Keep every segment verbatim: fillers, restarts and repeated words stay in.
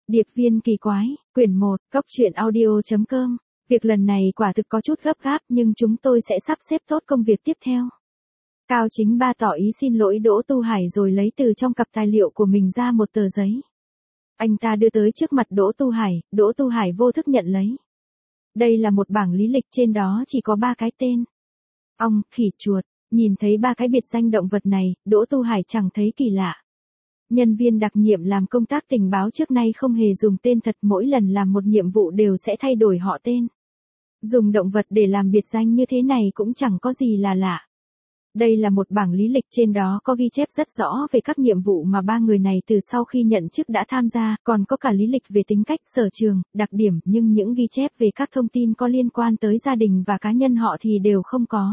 Điệp viên kỳ quái, quyển một, cốc truyện audio.com. Việc lần này quả thực có chút gấp gáp nhưng chúng tôi sẽ sắp xếp tốt công việc tiếp theo. Cao Chính Ba tỏ ý xin lỗi Đỗ Tu Hải rồi lấy từ trong cặp tài liệu của mình ra một tờ giấy. Anh ta đưa tới trước mặt Đỗ Tu Hải, Đỗ Tu Hải vô thức nhận lấy. Đây là một bảng lý lịch, trên đó chỉ có ba cái tên. Ong, khỉ, chuột. Nhìn thấy ba cái biệt danh động vật này, Đỗ Tu Hải chẳng thấy kỳ lạ. Nhân viên đặc nhiệm làm công tác tình báo trước nay không hề dùng tên thật, mỗi lần làm một nhiệm vụ đều sẽ thay đổi họ tên. Dùng động vật để làm biệt danh như thế này cũng chẳng có gì là lạ. Đây là một bảng lý lịch, trên đó có ghi chép rất rõ về các nhiệm vụ mà ba người này từ sau khi nhận chức đã tham gia, còn có cả lý lịch về tính cách, sở trường, đặc điểm, nhưng những ghi chép về các thông tin có liên quan tới gia đình và cá nhân họ thì đều không có.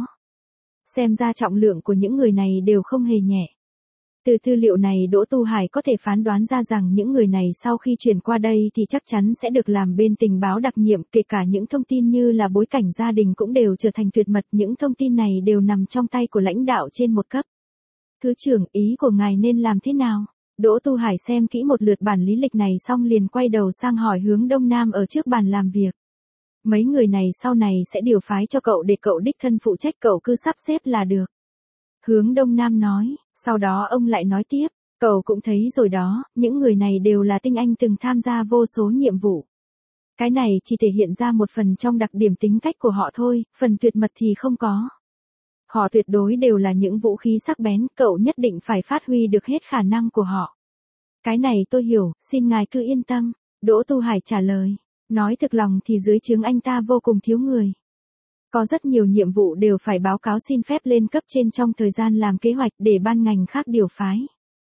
Xem ra trọng lượng của những người này đều không hề nhẹ. Từ tư liệu này Đỗ Tu Hải có thể phán đoán ra rằng những người này sau khi chuyển qua đây thì chắc chắn sẽ được làm bên tình báo đặc nhiệm, kể cả những thông tin như là bối cảnh gia đình cũng đều trở thành tuyệt mật, những thông tin này đều nằm trong tay của lãnh đạo trên một cấp. Thứ trưởng, ý của ngài nên làm thế nào? Đỗ Tu Hải xem kỹ một lượt bản lý lịch này xong liền quay đầu sang hỏi Hướng Đông Nam ở trước bàn làm việc. Mấy người này sau này sẽ điều phái cho cậu để cậu đích thân phụ trách, cậu cứ sắp xếp là được. Hướng Đông Nam nói, sau đó ông lại nói tiếp, cậu cũng thấy rồi đó, những người này đều là tinh anh từng tham gia vô số nhiệm vụ. Cái này chỉ thể hiện ra một phần trong đặc điểm tính cách của họ thôi, phần tuyệt mật thì không có. Họ tuyệt đối đều là những vũ khí sắc bén, cậu nhất định phải phát huy được hết khả năng của họ. Cái này tôi hiểu, xin ngài cứ yên tâm, Đỗ Tu Hải trả lời. Nói thực lòng thì dưới trướng anh ta vô cùng thiếu người. Có rất nhiều nhiệm vụ đều phải báo cáo xin phép lên cấp trên trong thời gian làm kế hoạch để ban ngành khác điều phái.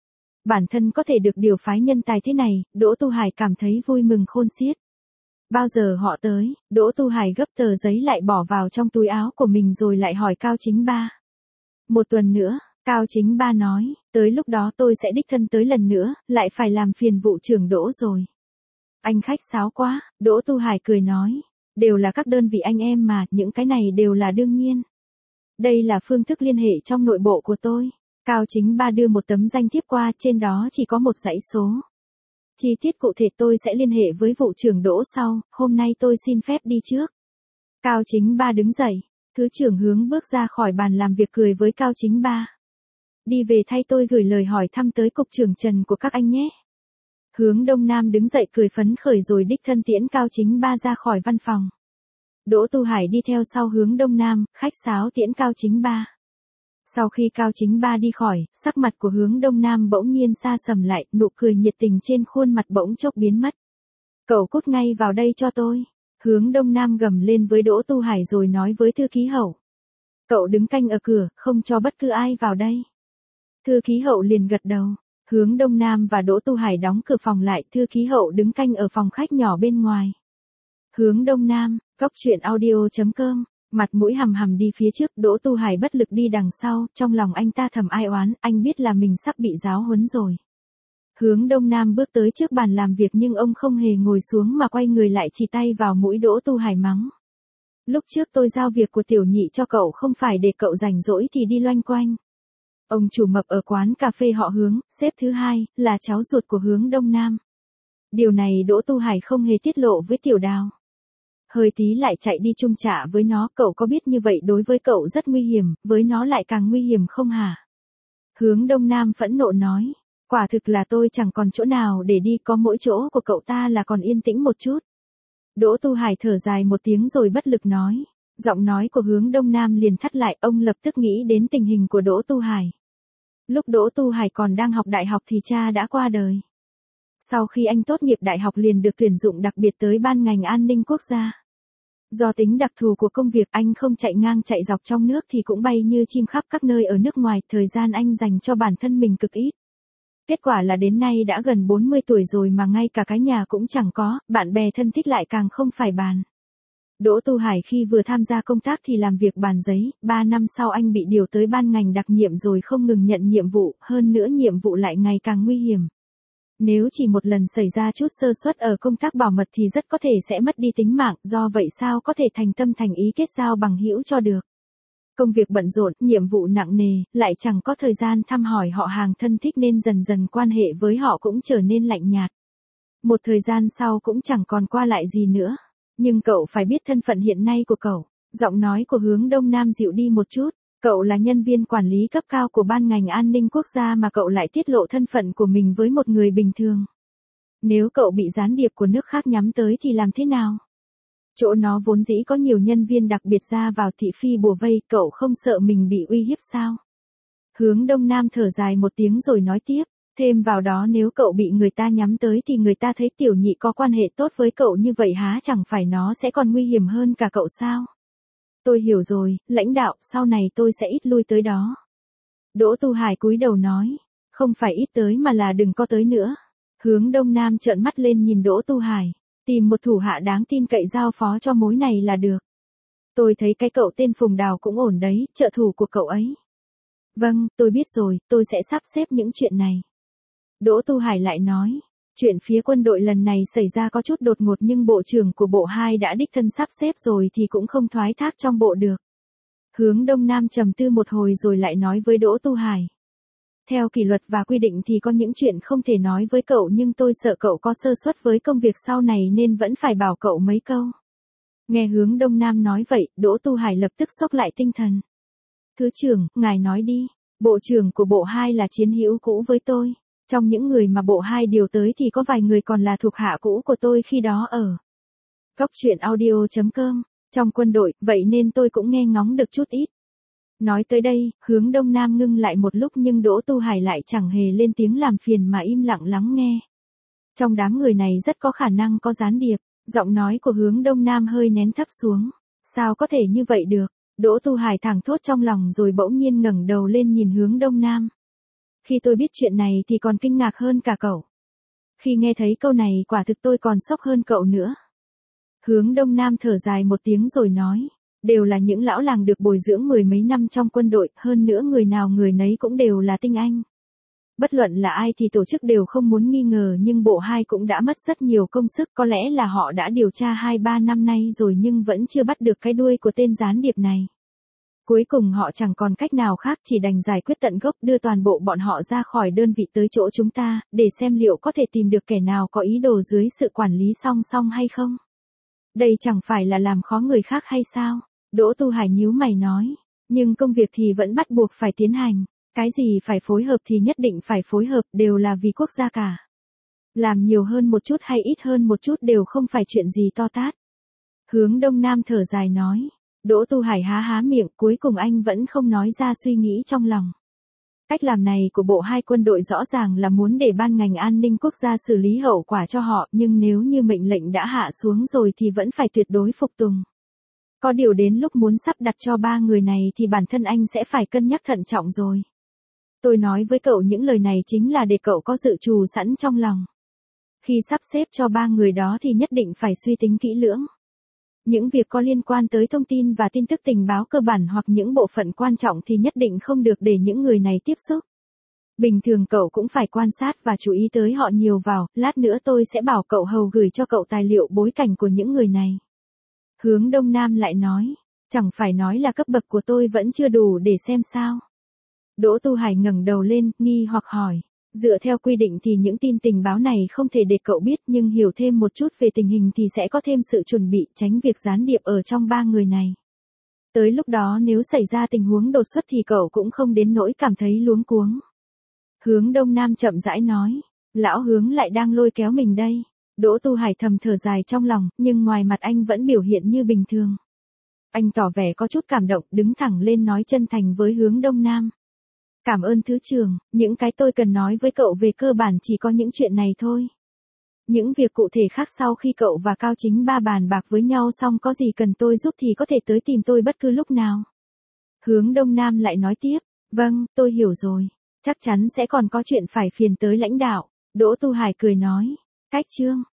Bản thân có thể được điều phái nhân tài thế này, Đỗ Tu Hải cảm thấy vui mừng khôn xiết. Bao giờ họ tới, Đỗ Tu Hải gấp tờ giấy lại bỏ vào trong túi áo của mình rồi lại hỏi Cao Chính Ba. Một tuần nữa, Cao Chính Ba nói, tới lúc đó tôi sẽ đích thân tới lần nữa, lại phải làm phiền vụ trưởng Đỗ rồi. Anh khách sáo quá, Đỗ Tu Hải cười nói. Đều là các đơn vị anh em mà, những cái này đều là đương nhiên. Đây là phương thức liên hệ trong nội bộ của tôi. Cao Chính Ba đưa một tấm danh thiếp qua, trên đó chỉ có một dãy số. Chi tiết cụ thể tôi sẽ liên hệ với vụ trưởng Đỗ sau, hôm nay tôi xin phép đi trước. Cao Chính Ba đứng dậy, Thứ trưởng Hướng bước ra khỏi bàn làm việc cười với Cao Chính Ba. Đi về thay tôi gửi lời hỏi thăm tới cục trưởng Trần của các anh nhé. Hướng Đông Nam đứng dậy cười phấn khởi rồi đích thân tiễn Cao Chính Ba ra khỏi văn phòng. Đỗ Tu Hải đi theo sau Hướng Đông Nam, khách sáo tiễn Cao Chính Ba. Sau khi Cao Chính Ba đi khỏi, sắc mặt của Hướng Đông Nam bỗng nhiên sa sầm lại, nụ cười nhiệt tình trên khuôn mặt bỗng chốc biến mất. Cậu cút ngay vào đây cho tôi. Hướng Đông Nam gầm lên với Đỗ Tu Hải rồi nói với thư ký hậu. Cậu đứng canh ở cửa, không cho bất cứ ai vào đây. Thư ký hậu liền gật đầu. Hướng Đông Nam và Đỗ Tu Hải đóng cửa phòng lại, thư ký hậu đứng canh ở phòng khách nhỏ bên ngoài. Hướng Đông Nam, cốc truyện audio.com, mặt mũi hầm hầm đi phía trước, Đỗ Tu Hải bất lực đi đằng sau, trong lòng anh ta thầm ai oán, anh biết là mình sắp bị giáo huấn rồi. Hướng Đông Nam bước tới trước bàn làm việc nhưng ông không hề ngồi xuống mà quay người lại chỉ tay vào mũi Đỗ Tu Hải mắng. Lúc trước tôi giao việc của tiểu nhị cho cậu không phải để cậu rảnh rỗi thì đi loanh quanh. Ông chủ mập ở quán cà phê họ Hướng, xếp thứ hai, là cháu ruột của Hướng Đông Nam. Điều này Đỗ Tu Hải không hề tiết lộ với Tiểu Đào. Hơi tí lại chạy đi chung trả với nó, cậu có biết như vậy đối với cậu rất nguy hiểm, với nó lại càng nguy hiểm không hả? Hướng Đông Nam phẫn nộ nói, quả thực là tôi chẳng còn chỗ nào để đi, có mỗi chỗ của cậu ta là còn yên tĩnh một chút. Đỗ Tu Hải thở dài một tiếng rồi bất lực nói. Giọng nói của Hướng Đông Nam liền thắt lại, ông lập tức nghĩ đến tình hình của Đỗ Tu Hải. Lúc Đỗ Tu Hải còn đang học đại học thì cha đã qua đời. Sau khi anh tốt nghiệp đại học liền được tuyển dụng đặc biệt tới ban ngành an ninh quốc gia. Do tính đặc thù của công việc anh không chạy ngang chạy dọc trong nước thì cũng bay như chim khắp các nơi ở nước ngoài, thời gian anh dành cho bản thân mình cực ít. Kết quả là đến nay đã gần bốn mươi tuổi rồi mà ngay cả cái nhà cũng chẳng có, bạn bè thân thích lại càng không phải bàn. Đỗ Tu Hải khi vừa tham gia công tác thì làm việc bàn giấy, ba năm sau anh bị điều tới ban ngành đặc nhiệm rồi không ngừng nhận nhiệm vụ, hơn nữa nhiệm vụ lại ngày càng nguy hiểm. Nếu chỉ một lần xảy ra chút sơ suất ở công tác bảo mật thì rất có thể sẽ mất đi tính mạng, do vậy sao có thể thành tâm thành ý kết giao bằng hữu cho được. Công việc bận rộn, nhiệm vụ nặng nề, lại chẳng có thời gian thăm hỏi họ hàng thân thích nên dần dần quan hệ với họ cũng trở nên lạnh nhạt. Một thời gian sau cũng chẳng còn qua lại gì nữa. Nhưng cậu phải biết thân phận hiện nay của cậu. Giọng nói của Hướng Đông Nam dịu đi một chút. Cậu là nhân viên quản lý cấp cao của ban ngành an ninh quốc gia mà cậu lại tiết lộ thân phận của mình với một người bình thường. Nếu cậu bị gián điệp của nước khác nhắm tới thì làm thế nào? Chỗ nó vốn dĩ có nhiều nhân viên đặc biệt ra vào thị phi bùa vây, cậu không sợ mình bị uy hiếp sao? Hướng Đông Nam thở dài một tiếng rồi nói tiếp, thêm vào đó nếu cậu bị người ta nhắm tới thì người ta thấy tiểu nhị có quan hệ tốt với cậu như vậy há chẳng phải nó sẽ còn nguy hiểm hơn cả cậu sao? Tôi hiểu rồi, lãnh đạo, sau này tôi sẽ ít lui tới đó. Đỗ Tu Hải cúi đầu nói, không phải ít tới mà là đừng có tới nữa. Hướng Đông Nam trợn mắt lên nhìn Đỗ Tu Hải, tìm một thủ hạ đáng tin cậy giao phó cho mối này là được. Tôi thấy cái cậu tên Phùng Đào cũng ổn đấy, trợ thủ của cậu ấy. Vâng, tôi biết rồi, tôi sẽ sắp xếp những chuyện này. Đỗ Tu Hải lại nói, chuyện phía quân đội lần này xảy ra có chút đột ngột nhưng bộ trưởng của bộ hai đã đích thân sắp xếp rồi thì cũng không thoái thác trong bộ được. Hướng Đông Nam trầm tư một hồi rồi lại nói với Đỗ Tu Hải. Theo kỷ luật và quy định thì có những chuyện không thể nói với cậu nhưng tôi sợ cậu có sơ suất với công việc sau này nên vẫn phải bảo cậu mấy câu. Nghe Hướng Đông Nam nói vậy, Đỗ Tu Hải lập tức xốc lại tinh thần. Thứ trưởng, ngài nói đi, bộ trưởng của bộ hai là chiến hữu cũ với tôi. Trong những người mà bộ hai điều tới thì có vài người còn là thuộc hạ cũ của tôi khi đó ở Cóc Truyện Audio chấm com, trong quân đội, vậy nên tôi cũng nghe ngóng được chút ít. Nói tới đây, Hướng Đông Nam ngưng lại một lúc nhưng Đỗ Tu Hải lại chẳng hề lên tiếng làm phiền mà im lặng lắng nghe. Trong đám người này rất có khả năng có gián điệp, giọng nói của Hướng Đông Nam hơi nén thấp xuống. Sao có thể như vậy được? Đỗ Tu Hải thẳng thốt trong lòng rồi bỗng nhiên ngẩng đầu lên nhìn Hướng Đông Nam. Khi tôi biết chuyện này thì còn kinh ngạc hơn cả cậu. Khi nghe thấy câu này quả thực tôi còn sốc hơn cậu nữa. Hướng Đông Nam thở dài một tiếng rồi nói, đều là những lão làng được bồi dưỡng mười mấy năm trong quân đội, hơn nữa người nào người nấy cũng đều là tinh anh. Bất luận là ai thì tổ chức đều không muốn nghi ngờ nhưng bộ hai cũng đã mất rất nhiều công sức, có lẽ là họ đã điều tra hai ba năm nay rồi nhưng vẫn chưa bắt được cái đuôi của tên gián điệp này. Cuối cùng họ chẳng còn cách nào khác chỉ đành giải quyết tận gốc đưa toàn bộ bọn họ ra khỏi đơn vị tới chỗ chúng ta, để xem liệu có thể tìm được kẻ nào có ý đồ dưới sự quản lý song song hay không. Đây chẳng phải là làm khó người khác hay sao? Đỗ Tu Hải nhíu mày nói, nhưng công việc thì vẫn bắt buộc phải tiến hành, cái gì phải phối hợp thì nhất định phải phối hợp, đều là vì quốc gia cả. Làm nhiều hơn một chút hay ít hơn một chút đều không phải chuyện gì to tát. Hướng Đông Nam thở dài nói. Đỗ Tu Hải há há miệng, cuối cùng anh vẫn không nói ra suy nghĩ trong lòng. Cách làm này của bộ hai quân đội rõ ràng là muốn để ban ngành an ninh quốc gia xử lý hậu quả cho họ, nhưng nếu như mệnh lệnh đã hạ xuống rồi thì vẫn phải tuyệt đối phục tùng. Có điều đến lúc muốn sắp đặt cho ba người này thì bản thân anh sẽ phải cân nhắc thận trọng rồi. Tôi nói với cậu những lời này chính là để cậu có dự trù sẵn trong lòng. Khi sắp xếp cho ba người đó thì nhất định phải suy tính kỹ lưỡng. Những việc có liên quan tới thông tin và tin tức tình báo cơ bản hoặc những bộ phận quan trọng thì nhất định không được để những người này tiếp xúc. Bình thường cậu cũng phải quan sát và chú ý tới họ nhiều vào, lát nữa tôi sẽ bảo cậu hầu gửi cho cậu tài liệu bối cảnh của những người này. Hướng Đông Nam lại nói, chẳng phải nói là cấp bậc của tôi vẫn chưa đủ để xem sao. Đỗ Tu Hải ngẩng đầu lên, nghi hoặc hỏi. Dựa theo quy định thì những tin tình báo này không thể để cậu biết nhưng hiểu thêm một chút về tình hình thì sẽ có thêm sự chuẩn bị tránh việc gián điệp ở trong ba người này. Tới lúc đó nếu xảy ra tình huống đột xuất thì cậu cũng không đến nỗi cảm thấy luống cuống. Hướng Đông Nam chậm rãi nói, lão Hướng lại đang lôi kéo mình đây. Đỗ Tu Hải thầm thở dài trong lòng, nhưng ngoài mặt anh vẫn biểu hiện như bình thường. Anh tỏ vẻ có chút cảm động, đứng thẳng lên nói chân thành với Hướng Đông Nam. Cảm ơn thứ trưởng, những cái tôi cần nói với cậu về cơ bản chỉ có những chuyện này thôi. Những việc cụ thể khác sau khi cậu và Cao Chính Ba bàn bạc với nhau xong có gì cần tôi giúp thì có thể tới tìm tôi bất cứ lúc nào. Hướng Đông Nam lại nói tiếp, vâng, tôi hiểu rồi, chắc chắn sẽ còn có chuyện phải phiền tới lãnh đạo. Đỗ Tu Hải cười nói, cách chương.